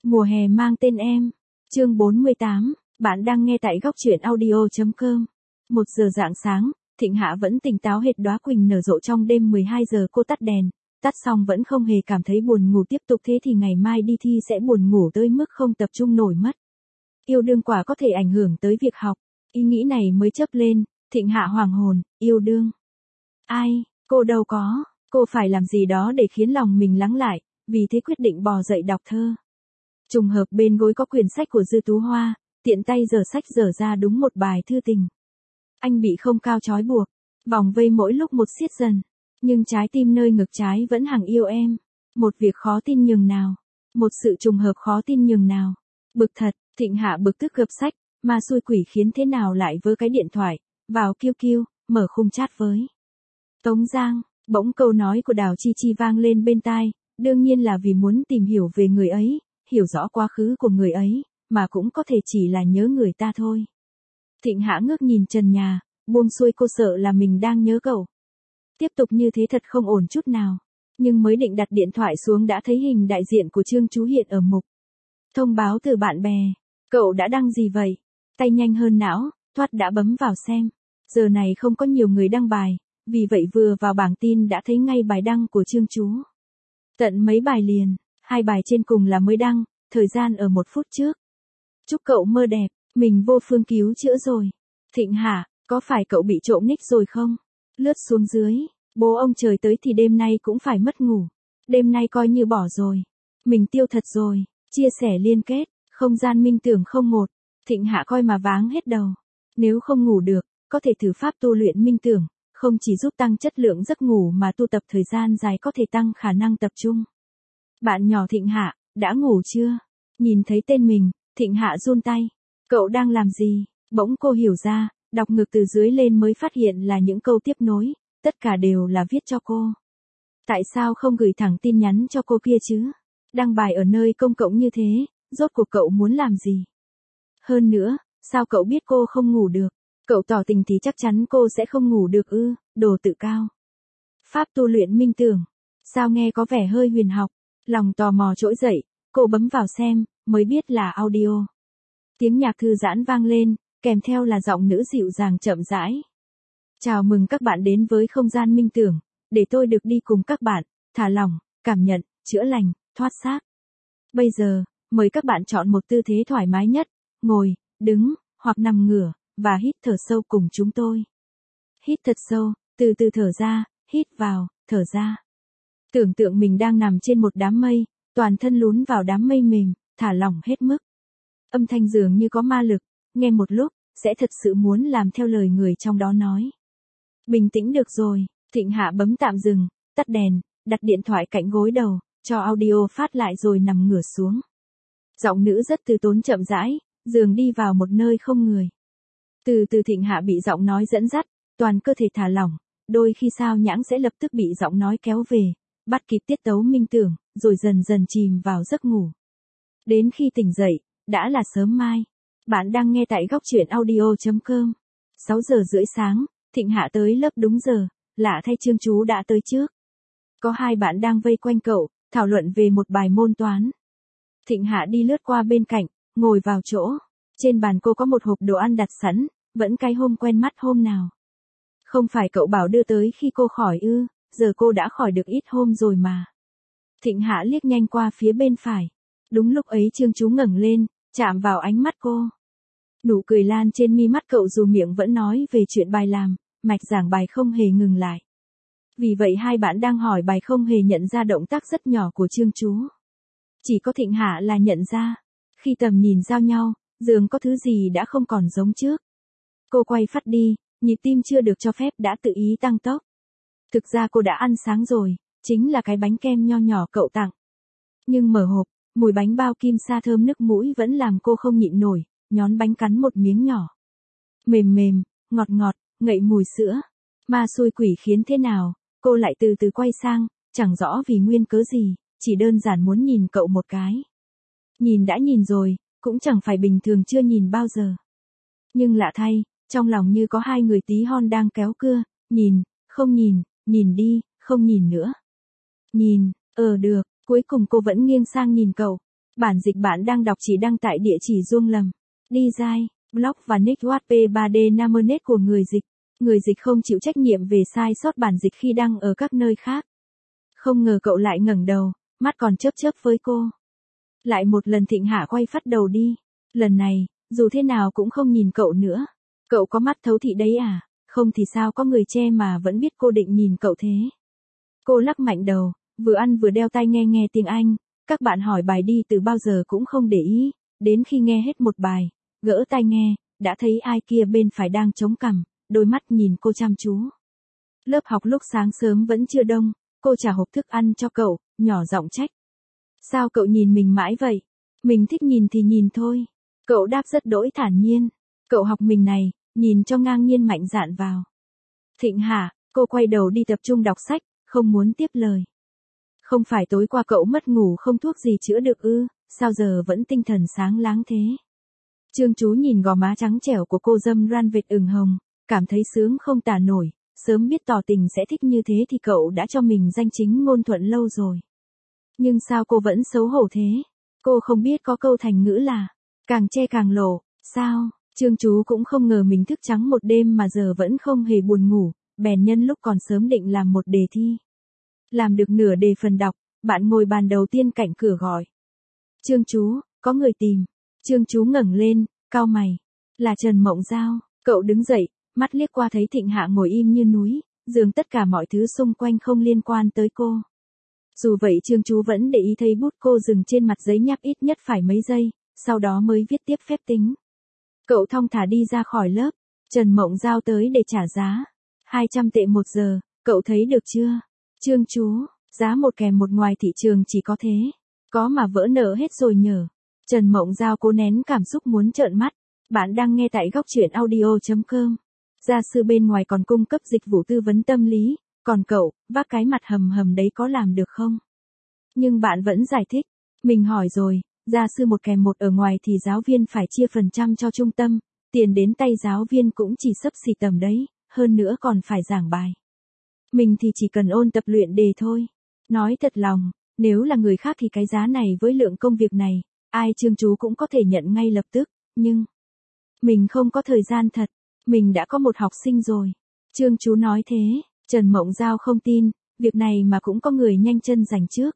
Mùa hè mang tên em. Chương 48, bạn đang nghe tại góc truyện audio.com. 1 giờ rạng sáng, Thịnh Hạ vẫn tỉnh táo hệt đóa quỳnh nở rộ trong đêm 12 giờ cô tắt đèn, tắt xong vẫn không hề cảm thấy buồn ngủ, tiếp tục thế thì ngày mai đi thi sẽ buồn ngủ tới mức không tập trung nổi mất. Yêu đương quả có thể ảnh hưởng tới việc học, ý nghĩ này mới chớp lên, Thịnh Hạ hoàng hồn, yêu đương. Ai, cô đâu có, cô phải làm gì đó để khiến lòng mình lắng lại, vì thế quyết định bò dậy đọc thơ. Trùng hợp bên gối có quyển sách của Dư Tú Hoa, tiện tay giở sách dở ra đúng một bài thư tình. Anh bị không cao trói buộc, vòng vây mỗi lúc một siết dần, nhưng trái tim nơi ngực trái vẫn hằng yêu em. Một việc khó tin nhường nào, một sự trùng hợp khó tin nhường nào. Bực thật, Thịnh Hạ bực tức gập sách, mà xui quỷ khiến thế nào lại vơ cái điện thoại, vào QQ, mở khung chat với Tống Giang. Bỗng câu nói của Đào Chi Chi vang lên bên tai, đương nhiên là vì muốn tìm hiểu về người ấy, hiểu rõ quá khứ của người ấy, mà cũng có thể chỉ là nhớ người ta thôi. Thịnh Hạ ngước nhìn trần nhà, buông xuôi, cô sợ là mình đang nhớ cậu. Tiếp tục như thế thật không ổn chút nào. Nhưng mới định đặt điện thoại xuống đã thấy hình đại diện của Trương Chú hiện ở mục thông báo từ bạn bè. Cậu đã đăng gì vậy? Tay nhanh hơn não, thoát đã bấm vào xem. Giờ này không có nhiều người đăng bài, vì vậy vừa vào bảng tin đã thấy ngay bài đăng của Trương Chú. Tận mấy bài liền, 2 bài trên cùng là mới đăng, thời gian ở 1 phút trước. Chúc cậu mơ đẹp, mình vô phương cứu chữa rồi. Thịnh Hạ, có phải cậu bị trộm nick rồi không? Lướt xuống dưới, bố ông trời tới thì đêm nay cũng phải mất ngủ. Đêm nay coi như bỏ rồi. Mình tiêu thật rồi, chia sẻ liên kết, không gian minh tưởng 01. Thịnh Hạ coi mà váng hết đầu. Nếu không ngủ được, có thể thử pháp tu luyện minh tưởng, không chỉ giúp tăng chất lượng giấc ngủ mà tu tập thời gian dài có thể tăng khả năng tập trung. Bạn nhỏ Thịnh Hạ, đã ngủ chưa? Nhìn thấy tên mình, Thịnh Hạ run tay. Cậu đang làm gì? Bỗng cô hiểu ra, đọc ngược từ dưới lên mới phát hiện là những câu tiếp nối, tất cả đều là viết cho cô. Tại sao không gửi thẳng tin nhắn cho cô kia chứ? Đăng bài ở nơi công cộng như thế, rốt cuộc cậu muốn làm gì? Hơn nữa, sao cậu biết cô không ngủ được? Cậu tỏ tình thì chắc chắn cô sẽ không ngủ được ư, đồ tự cao. Pháp tu luyện minh tưởng, sao nghe có vẻ hơi huyền học, lòng tò mò trỗi dậy, cô bấm vào xem, mới biết là audio. Tiếng nhạc thư giãn vang lên, kèm theo là giọng nữ dịu dàng chậm rãi. Chào mừng các bạn đến với không gian minh tưởng, để tôi được đi cùng các bạn, thả lỏng, cảm nhận, chữa lành, thoát xác. Bây giờ, mời các bạn chọn một tư thế thoải mái nhất, ngồi, đứng, hoặc nằm ngửa, và hít thở sâu cùng chúng tôi. Hít thật sâu, từ từ thở ra, hít vào, thở ra. Tưởng tượng mình đang nằm trên một đám mây, toàn thân lún vào đám mây mềm, thả lỏng hết mức. Âm thanh dường như có ma lực, nghe một lúc, sẽ thật sự muốn làm theo lời người trong đó nói. Bình tĩnh được rồi, Thịnh Hạ bấm tạm dừng, tắt đèn, đặt điện thoại cạnh gối đầu, cho audio phát lại rồi nằm ngửa xuống. Giọng nữ rất từ tốn chậm rãi, dường đi vào một nơi không người. Từ từ Thịnh Hạ bị giọng nói dẫn dắt, toàn cơ thể thả lỏng, đôi khi sao nhãng sẽ lập tức bị giọng nói kéo về, bắt kịp tiết tấu minh tưởng, rồi dần dần chìm vào giấc ngủ. Đến khi tỉnh dậy, đã là sớm mai. Bạn đang nghe tại góc truyện audio.com. 6 giờ rưỡi sáng, Thịnh Hạ tới lớp đúng giờ, lạ thay Trương Chú đã tới trước. Có 2 bạn đang vây quanh cậu, thảo luận về một bài môn toán. Thịnh Hạ đi lướt qua bên cạnh, ngồi vào chỗ. Trên bàn cô có một hộp đồ ăn đặt sẵn, vẫn cái hôm quen mắt hôm nào. Không phải cậu bảo đưa tới khi cô khỏi ư, giờ cô đã khỏi được ít hôm rồi mà. Thịnh Hạ liếc nhanh qua phía bên phải. Đúng lúc ấy Trương Chú ngẩng lên, chạm vào ánh mắt cô. Nụ cười lan trên mi mắt cậu dù miệng vẫn nói về chuyện bài làm, mạch giảng bài không hề ngừng lại. Vì vậy 2 bạn đang hỏi bài không hề nhận ra động tác rất nhỏ của Trương Chú. Chỉ có Thịnh Hạ là nhận ra. Khi tầm nhìn giao nhau, dường có thứ gì đã không còn giống trước. Cô quay phắt đi, nhịp tim chưa được cho phép đã tự ý tăng tốc. Thực ra cô đã ăn sáng rồi, chính là cái bánh kem nho nhỏ cậu tặng. Nhưng mở hộp, mùi bánh bao kim sa thơm nức mũi vẫn làm cô không nhịn nổi, nhón bánh cắn một miếng nhỏ. Mềm mềm, ngọt ngọt, ngậy mùi sữa. Ma xui quỷ khiến thế nào, cô lại từ từ quay sang, chẳng rõ vì nguyên cớ gì, chỉ đơn giản muốn nhìn cậu một cái. Nhìn đã nhìn rồi, cũng chẳng phải bình thường chưa nhìn bao giờ. Nhưng lạ thay, trong lòng như có 2 người tí hon đang kéo cưa, nhìn, không nhìn, nhìn đi, không nhìn nữa. Nhìn, được, cuối cùng cô vẫn nghiêng sang nhìn cậu. Bản dịch bạn đang đọc chỉ đăng tại địa chỉ Duông Lầm. Design, blog và nick WordPress 3D Namernet của người dịch. Người dịch không chịu trách nhiệm về sai sót bản dịch khi đăng ở các nơi khác. Không ngờ cậu lại ngẩng đầu, mắt còn chớp chớp với cô. Lại một lần Thịnh Hạ quay phắt đầu đi. Lần này, dù thế nào cũng không nhìn cậu nữa. Cậu có mắt thấu thị đấy à, không thì sao có người che mà vẫn biết cô định nhìn cậu thế. Cô lắc mạnh đầu, vừa ăn vừa đeo tai nghe tiếng Anh. Các bạn hỏi bài đi từ bao giờ cũng không để ý, đến khi nghe hết một bài, gỡ tai nghe, đã thấy ai kia bên phải đang chống cằm, đôi mắt nhìn cô chăm chú. Lớp học lúc sáng sớm vẫn chưa đông, cô trả hộp thức ăn cho cậu, nhỏ giọng trách. Sao cậu nhìn mình mãi vậy? Mình thích nhìn thì nhìn thôi. Cậu đáp rất đỗi thản nhiên. Cậu học mình này, nhìn cho ngang nhiên mạnh dạn vào. Thịnh Hạ, cô quay đầu đi tập trung đọc sách, không muốn tiếp lời. Không phải tối qua cậu mất ngủ không thuốc gì chữa được ư, sao giờ vẫn tinh thần sáng láng thế? Trương Chú nhìn gò má trắng trẻo của cô râm ran vệt ửng hồng, cảm thấy sướng không tả nổi, sớm biết tỏ tình sẽ thích như thế thì cậu đã cho mình danh chính ngôn thuận lâu rồi. Nhưng sao cô vẫn xấu hổ thế? Cô không biết có câu thành ngữ là, càng che càng lộ, sao? Trương Chú cũng không ngờ mình thức trắng một đêm mà giờ vẫn không hề buồn ngủ, bèn nhân lúc còn sớm định làm một đề thi. Làm được nửa đề phần đọc, bạn ngồi bàn đầu tiên cạnh cửa gọi. Trương Chú, có người tìm. Trương Chú ngẩng lên, cau mày. Là Trần Mộng Giao. Cậu đứng dậy, mắt liếc qua thấy Thịnh Hạ ngồi im như núi, dường tất cả mọi thứ xung quanh không liên quan tới cô. Dù vậy Trương Chú vẫn để ý thấy bút cô dừng trên mặt giấy nháp ít nhất phải mấy giây, sau đó mới viết tiếp phép tính. Cậu thong thả đi ra khỏi lớp, Trần Mộng Giao tới để trả giá. 200 tệ một giờ, cậu thấy được chưa? Trương Chú, giá một kèm một ngoài thị trường chỉ có thế. Có mà vỡ nợ hết rồi nhở. Trần Mộng Giao cố nén cảm xúc muốn trợn mắt. Bạn đang nghe tại góc truyện audio.com. Gia sư bên ngoài còn cung cấp dịch vụ tư vấn tâm lý, còn cậu, vác cái mặt hầm hầm đấy có làm được không? Nhưng bạn vẫn giải thích. Mình hỏi rồi, gia sư một kèm một ở ngoài thì giáo viên phải chia phần trăm cho trung tâm, tiền đến tay giáo viên cũng chỉ xấp xỉ tầm đấy, hơn nữa còn phải giảng bài. Mình thì chỉ cần ôn tập luyện đề thôi. Nói thật lòng, nếu là người khác thì cái giá này với lượng công việc này, ai Trương Chú cũng có thể nhận ngay lập tức, nhưng mình không có thời gian thật, mình đã có một học sinh rồi. Trương Chú nói thế, Trần Mộng Giao không tin, việc này mà cũng có người nhanh chân giành trước.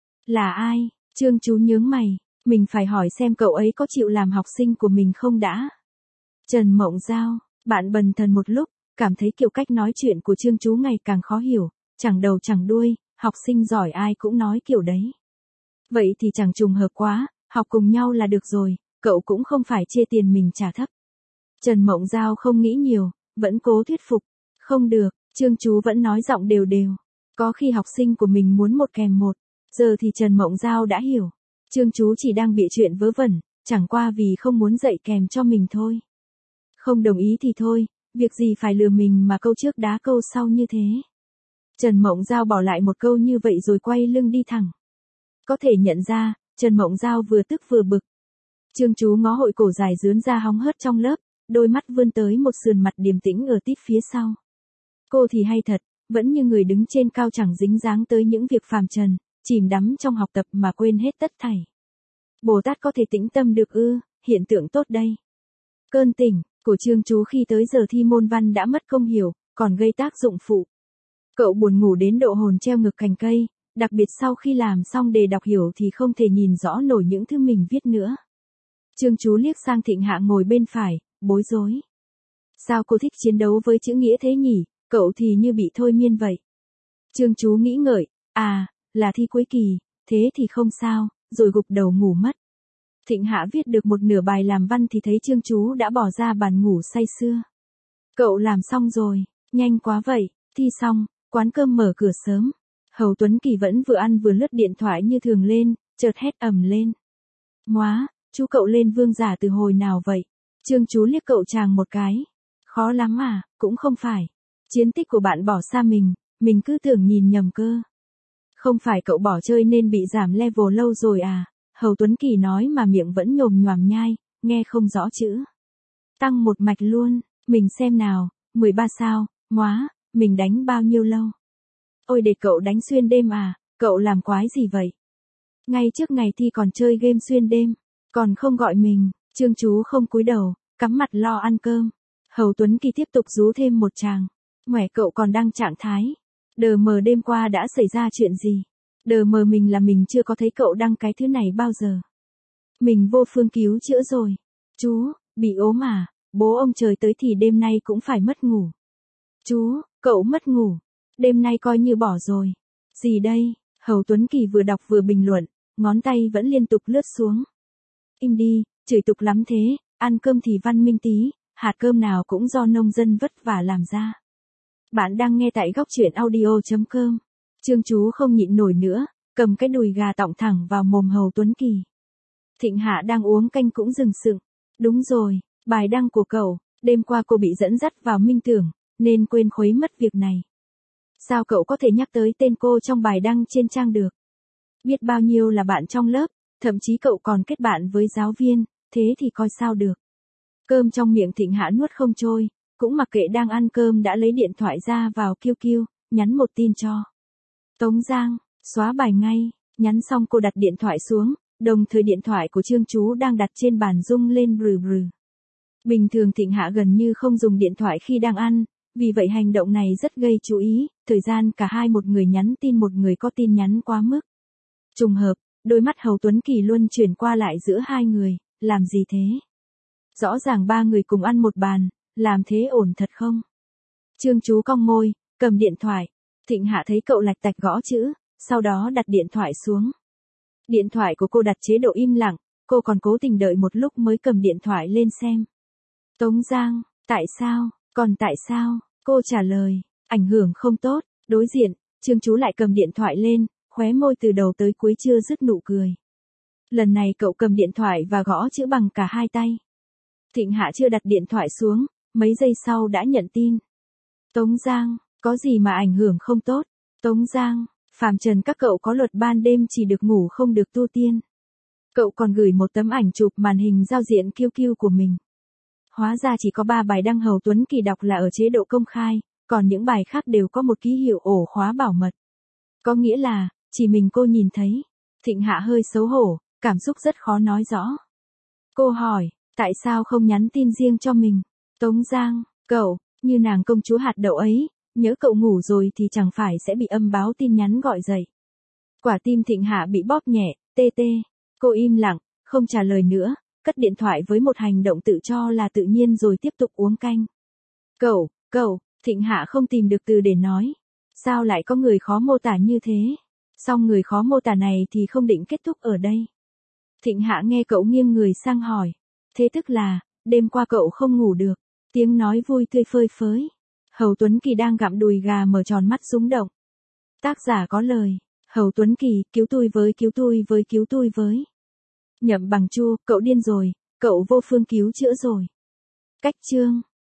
Là ai? Trương Chú nhướng mày, mình phải hỏi xem cậu ấy có chịu làm học sinh của mình không đã. Trần Mộng Giao, bạn bần thần một lúc, cảm thấy kiểu cách nói chuyện của Trương Chú ngày càng khó hiểu, chẳng đầu chẳng đuôi, học sinh giỏi ai cũng nói kiểu đấy. Vậy thì chẳng trùng hợp quá, học cùng nhau là được rồi, cậu cũng không phải chê tiền mình trả thấp. Trần Mộng Giao không nghĩ nhiều, vẫn cố thuyết phục. Không được, Trương Chú vẫn nói giọng đều đều. Có khi học sinh của mình muốn một kèm một, giờ thì Trần Mộng Giao đã hiểu. Trương Chú chỉ đang bịa chuyện vớ vẩn, chẳng qua vì không muốn dạy kèm cho mình thôi. Không đồng ý thì thôi, việc gì phải lừa mình mà câu trước đá câu sau như thế. Trần Mộng Giao bỏ lại một câu như vậy rồi quay lưng đi thẳng. Có thể nhận ra, Trần Mộng Giao vừa tức vừa bực. Trương Chú ngó hội cổ dài dướn ra hóng hớt trong lớp, đôi mắt vươn tới một sườn mặt điềm tĩnh ở tít phía sau. Cô thì hay thật, vẫn như người đứng trên cao chẳng dính dáng tới những việc phàm trần, chìm đắm trong học tập mà quên hết tất thảy. Bồ Tát có thể tĩnh tâm được ư, hiện tượng tốt đây. Cơn tỉnh của Trương Chú khi tới giờ thi môn văn đã mất công hiểu, còn gây tác dụng phụ. Cậu buồn ngủ đến độ hồn treo ngược cành cây, đặc biệt sau khi làm xong đề đọc hiểu thì không thể nhìn rõ nổi những thứ mình viết nữa. Trương Chú liếc sang Thịnh Hạ ngồi bên phải, bối rối. Sao cô thích chiến đấu với chữ nghĩa thế nhỉ, cậu thì như bị thôi miên vậy. Trương Chú nghĩ ngợi, là thi cuối kỳ, thế thì không sao, rồi gục đầu ngủ mất. Thịnh Hạ viết được một nửa bài làm văn thì thấy Trương Chú đã bỏ ra bàn ngủ say sưa. Cậu làm xong rồi, nhanh quá vậy, thi xong, quán cơm mở cửa sớm. Hầu Tuấn Kỳ vẫn vừa ăn vừa lướt điện thoại như thường lên, chợt hét ầm lên. Móa, chú cậu lên vương giả từ hồi nào vậy? Trương Chú liếc cậu chàng một cái. Khó lắm à, cũng không phải. Chiến tích của bạn bỏ xa mình cứ tưởng nhìn nhầm cơ. Không phải cậu bỏ chơi nên bị giảm level lâu rồi à? Hầu Tuấn Kỳ nói mà miệng vẫn nhồm nhoàm nhai, nghe không rõ chữ. Tăng một mạch luôn, mình xem nào, 13 sao, móa, mình đánh bao nhiêu lâu? Ôi để cậu đánh xuyên đêm à, cậu làm quái gì vậy? Ngay trước ngày thi còn chơi game xuyên đêm, còn không gọi mình, Trương Chú không cúi đầu, cắm mặt lo ăn cơm. Hầu Tuấn Kỳ tiếp tục rú thêm một tràng. Mẹ cậu còn đang trạng thái. Đờ mờ đêm qua đã xảy ra chuyện gì? Đờ mờ mình là mình chưa có thấy cậu đăng cái thứ này bao giờ. Mình vô phương cứu chữa rồi. Chú, bị ốm à? Bố ông trời tới thì đêm nay cũng phải mất ngủ. Chú, cậu mất ngủ. Đêm nay coi như bỏ rồi. Gì đây? Hầu Tuấn Kỳ vừa đọc vừa bình luận, ngón tay vẫn liên tục lướt xuống. Im đi, chửi tục lắm thế, ăn cơm thì văn minh tí, hạt cơm nào cũng do nông dân vất vả làm ra. Bạn đang nghe tại góc truyện audio.com. Trương Chú không nhịn nổi nữa, cầm cái đùi gà tọng thẳng vào mồm Hầu Tuấn Kỳ. Thịnh Hạ đang uống canh cũng dừng sựng. Đúng rồi, bài đăng của cậu, đêm qua cô bị dẫn dắt vào minh tưởng, nên quên khuấy mất việc này. Sao cậu có thể nhắc tới tên cô trong bài đăng trên trang được? Biết bao nhiêu là bạn trong lớp, thậm chí cậu còn kết bạn với giáo viên, thế thì coi sao được. Cơm trong miệng Thịnh Hạ nuốt không trôi, cũng mặc kệ đang ăn cơm đã lấy điện thoại ra vào QQ, nhắn một tin cho Tống Giang, xóa bài ngay, nhắn xong cô đặt điện thoại xuống, đồng thời điện thoại của Trương Chú đang đặt trên bàn rung lên rừ rừ. Bình thường Thịnh Hạ gần như không dùng điện thoại khi đang ăn, vì vậy hành động này rất gây chú ý, thời gian cả hai một người nhắn tin một người có tin nhắn quá mức. Trùng hợp, đôi mắt Hầu Tuấn Kỳ luân chuyển qua lại giữa hai người, làm gì thế? Rõ ràng ba người cùng ăn một bàn, làm thế ổn thật không? Trương Chú cong môi, cầm điện thoại. Thịnh Hạ thấy cậu lạch tạch gõ chữ, sau đó đặt điện thoại xuống. Điện thoại của cô đặt chế độ im lặng, cô còn cố tình đợi một lúc mới cầm điện thoại lên xem. Tống Giang, tại sao, còn tại sao? Cô trả lời, ảnh hưởng không tốt. Đối diện, Trương Chú lại cầm điện thoại lên, khóe môi từ đầu tới cuối chưa dứt nụ cười. Lần này cậu cầm điện thoại và gõ chữ bằng cả hai tay. Thịnh Hạ chưa đặt điện thoại xuống, mấy giây sau đã nhận tin. Tống Giang, có gì mà ảnh hưởng không tốt? Tống Giang, phàm trần các cậu có luật ban đêm chỉ được ngủ không được tu tiên. Cậu còn gửi một tấm ảnh chụp màn hình giao diện QQ của mình. Hóa ra chỉ có 3 bài đăng Hầu Tuấn Kỳ đọc là ở chế độ công khai, còn những bài khác đều có một ký hiệu ổ khóa bảo mật. Có nghĩa là, chỉ mình cô nhìn thấy. Thịnh Hạ hơi xấu hổ, cảm xúc rất khó nói rõ. Cô hỏi, tại sao không nhắn tin riêng cho mình? Tống Giang, cậu, như nàng công chúa hạt đậu ấy, nhớ cậu ngủ rồi thì chẳng phải sẽ bị âm báo tin nhắn gọi dậy. Quả tim Thịnh Hạ bị bóp nhẹ, tê tê. Cô im lặng, không trả lời nữa, cất điện thoại với một hành động tự cho là tự nhiên rồi tiếp tục uống canh. Cậu, Thịnh Hạ không tìm được từ để nói. Sao lại có người khó mô tả như thế? Song người khó mô tả này thì không định kết thúc ở đây. Thịnh Hạ nghe cậu nghiêng người sang hỏi. Thế tức là, đêm qua cậu không ngủ được. Tiếng nói vui tươi phơi phới. Hầu Tuấn Kỳ đang gặm đùi gà mở tròn mắt rung động. Tác giả có lời. Hầu Tuấn Kỳ, cứu tôi với. Nhậm Bằng Chu, cậu điên rồi, cậu vô phương cứu chữa rồi. Cách chương.